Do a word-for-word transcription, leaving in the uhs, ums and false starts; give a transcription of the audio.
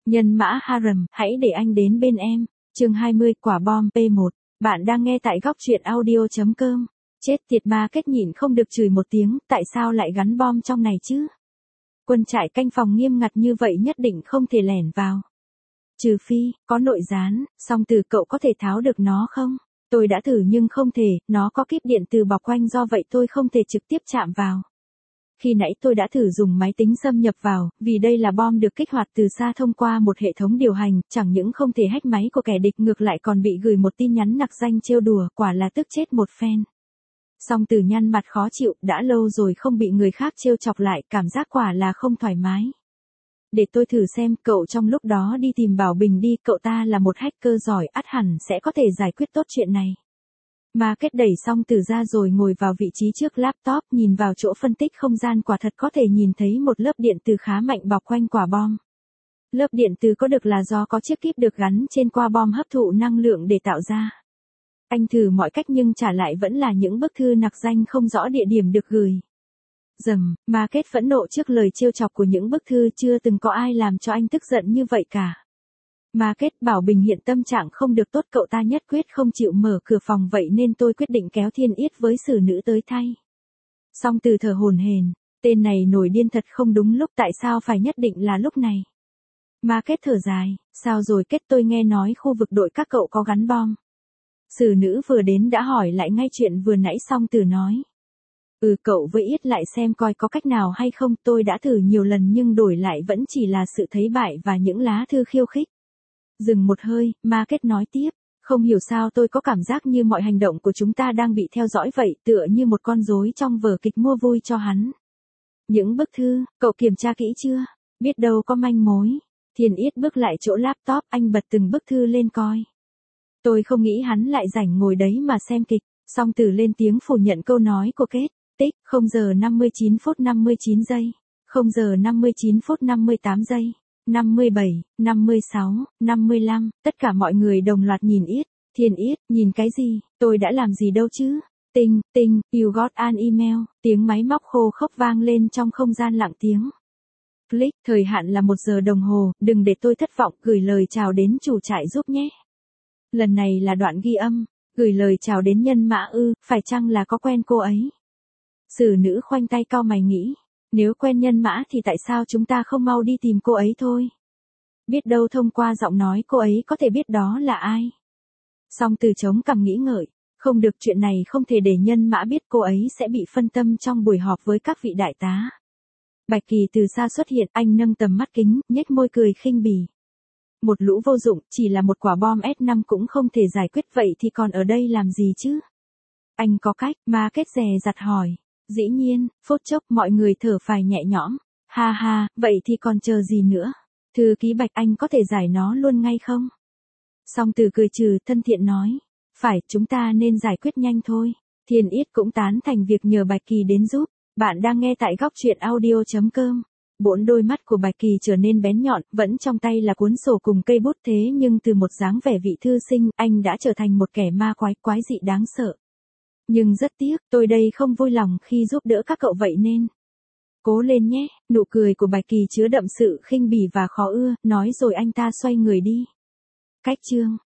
Nhân mã Harem, hãy để anh đến bên em. Chương hai mươi, quả bom P một. Bạn đang nghe tại góc truyện audio chấm com. Chết tiệt, ma kết nhịn không được chửi một tiếng, tại sao lại gắn bom trong này chứ? Quân trại canh phòng nghiêm ngặt như vậy nhất định không thể lẻn vào. Trừ phi, có nội gián, song từ cậu có thể tháo được nó không? Tôi đã thử nhưng không thể, nó có kíp điện từ bọc quanh do vậy tôi không thể trực tiếp chạm vào. Khi nãy tôi đã thử dùng máy tính xâm nhập vào, vì đây là bom được kích hoạt từ xa thông qua một hệ thống điều hành, chẳng những không thể hack máy của kẻ địch ngược lại còn bị gửi một tin nhắn nặc danh trêu đùa, quả là tức chết một phen. Song Từ nhăn mặt khó chịu, đã lâu rồi không bị người khác trêu chọc lại, cảm giác quả là không thoải mái. Để tôi thử xem, cậu trong lúc đó đi tìm Bảo Bình đi, cậu ta là một hacker giỏi, ắt hẳn sẽ có thể giải quyết tốt chuyện này. Ma kết đẩy xong Từ ra rồi ngồi vào vị trí trước laptop, nhìn vào chỗ phân tích không gian, quả thật có thể nhìn thấy một lớp điện từ khá mạnh bọc quanh quả bom. Lớp điện từ có được là do có chiếc kíp được gắn trên quả bom hấp thụ năng lượng để tạo ra. Anh thử mọi cách nhưng trả lại vẫn là những bức thư nặc danh không rõ địa điểm được gửi. Dầm, Ma kết phẫn nộ trước lời trêu chọc của những bức thư, chưa từng có ai làm cho anh tức giận như vậy cả. Ma kết, Bảo Bình hiện tâm trạng không được tốt, cậu ta nhất quyết không chịu mở cửa phòng, vậy nên tôi quyết định kéo Thiên Yết với Sử Nữ tới thay. Song Từ thở hổn hển, tên này nổi điên thật, không đúng lúc, tại sao phải nhất định là lúc này? Ma kết thở dài, sao rồi Kết, tôi nghe nói khu vực đội các cậu có gắn bom. Sử Nữ vừa đến đã hỏi lại ngay chuyện vừa nãy. Song Từ nói. Ừ, cậu với Yết lại xem coi có cách nào hay không, tôi đã thử nhiều lần nhưng đổi lại vẫn chỉ là sự thấy bại và những lá thư khiêu khích. Dừng một hơi, Ma kết nói tiếp, không hiểu sao tôi có cảm giác như mọi hành động của chúng ta đang bị theo dõi vậy, tựa như một con rối trong vở kịch mua vui cho hắn. Những bức thư, cậu kiểm tra kỹ chưa? Biết đâu có manh mối. Thiên Yết bước lại chỗ laptop, anh bật từng bức thư lên coi. Tôi không nghĩ hắn lại rảnh ngồi đấy mà xem kịch. Song Từ lên tiếng phủ nhận câu nói của Kết. Tích, không giờ năm mươi chín phút năm mươi chín giây, không giờ năm mươi chín phút năm mươi tám giây. năm mươi bảy, năm mươi sáu, năm mươi lăm, tất cả mọi người đồng loạt nhìn Yết. Thiên Yết, nhìn cái gì, tôi đã làm gì đâu chứ? Tinh, tinh, you got an email, tiếng máy móc khô khốc vang lên trong không gian lặng tiếng. Click, thời hạn là một giờ đồng hồ, đừng để tôi thất vọng, gửi lời chào đến chủ trại giúp nhé. Lần này là đoạn ghi âm, gửi lời chào đến Nhân Mã ư, phải chăng là có quen cô ấy? Sử Nữ khoanh tay cau mày nghĩ. Nếu quen Nhân Mã thì tại sao chúng ta không mau đi tìm cô ấy thôi? Biết đâu thông qua giọng nói cô ấy có thể biết đó là ai. Song Từ chống cằm nghĩ ngợi. Không được, chuyện này không thể để Nhân Mã biết, cô ấy sẽ bị phân tâm trong buổi họp với các vị đại tá. Bạch Kỳ từ xa xuất hiện, anh nâng tầm mắt kính, nhếch môi cười khinh bỉ. Một lũ vô dụng, chỉ là một quả bom S năm cũng không thể giải quyết, vậy thì còn ở đây làm gì chứ? Anh có cách, Ma kết dè dặt hỏi. Dĩ nhiên, phút chốc mọi người thở phào nhẹ nhõm. Ha ha, vậy thì còn chờ gì nữa? Thư ký Bạch, anh có thể giải nó luôn ngay không? Song Từ cười trừ, thân thiện nói. Phải, chúng ta nên giải quyết nhanh thôi. Thiên Yết cũng tán thành việc nhờ Bạch Kỳ đến giúp. Bạn đang nghe tại góc truyện audio chấm com. Bốn đôi mắt của Bạch Kỳ trở nên bén nhọn, vẫn trong tay là cuốn sổ cùng cây bút, thế nhưng từ một dáng vẻ vị thư sinh, anh đã trở thành một kẻ ma quái, quái dị đáng sợ. Nhưng rất tiếc, tôi đây không vui lòng khi giúp đỡ các cậu, vậy nên. Cố lên nhé, nụ cười của Bạch Kỳ chứa đậm sự khinh bỉ và khó ưa, nói rồi anh ta xoay người đi. Cách chương.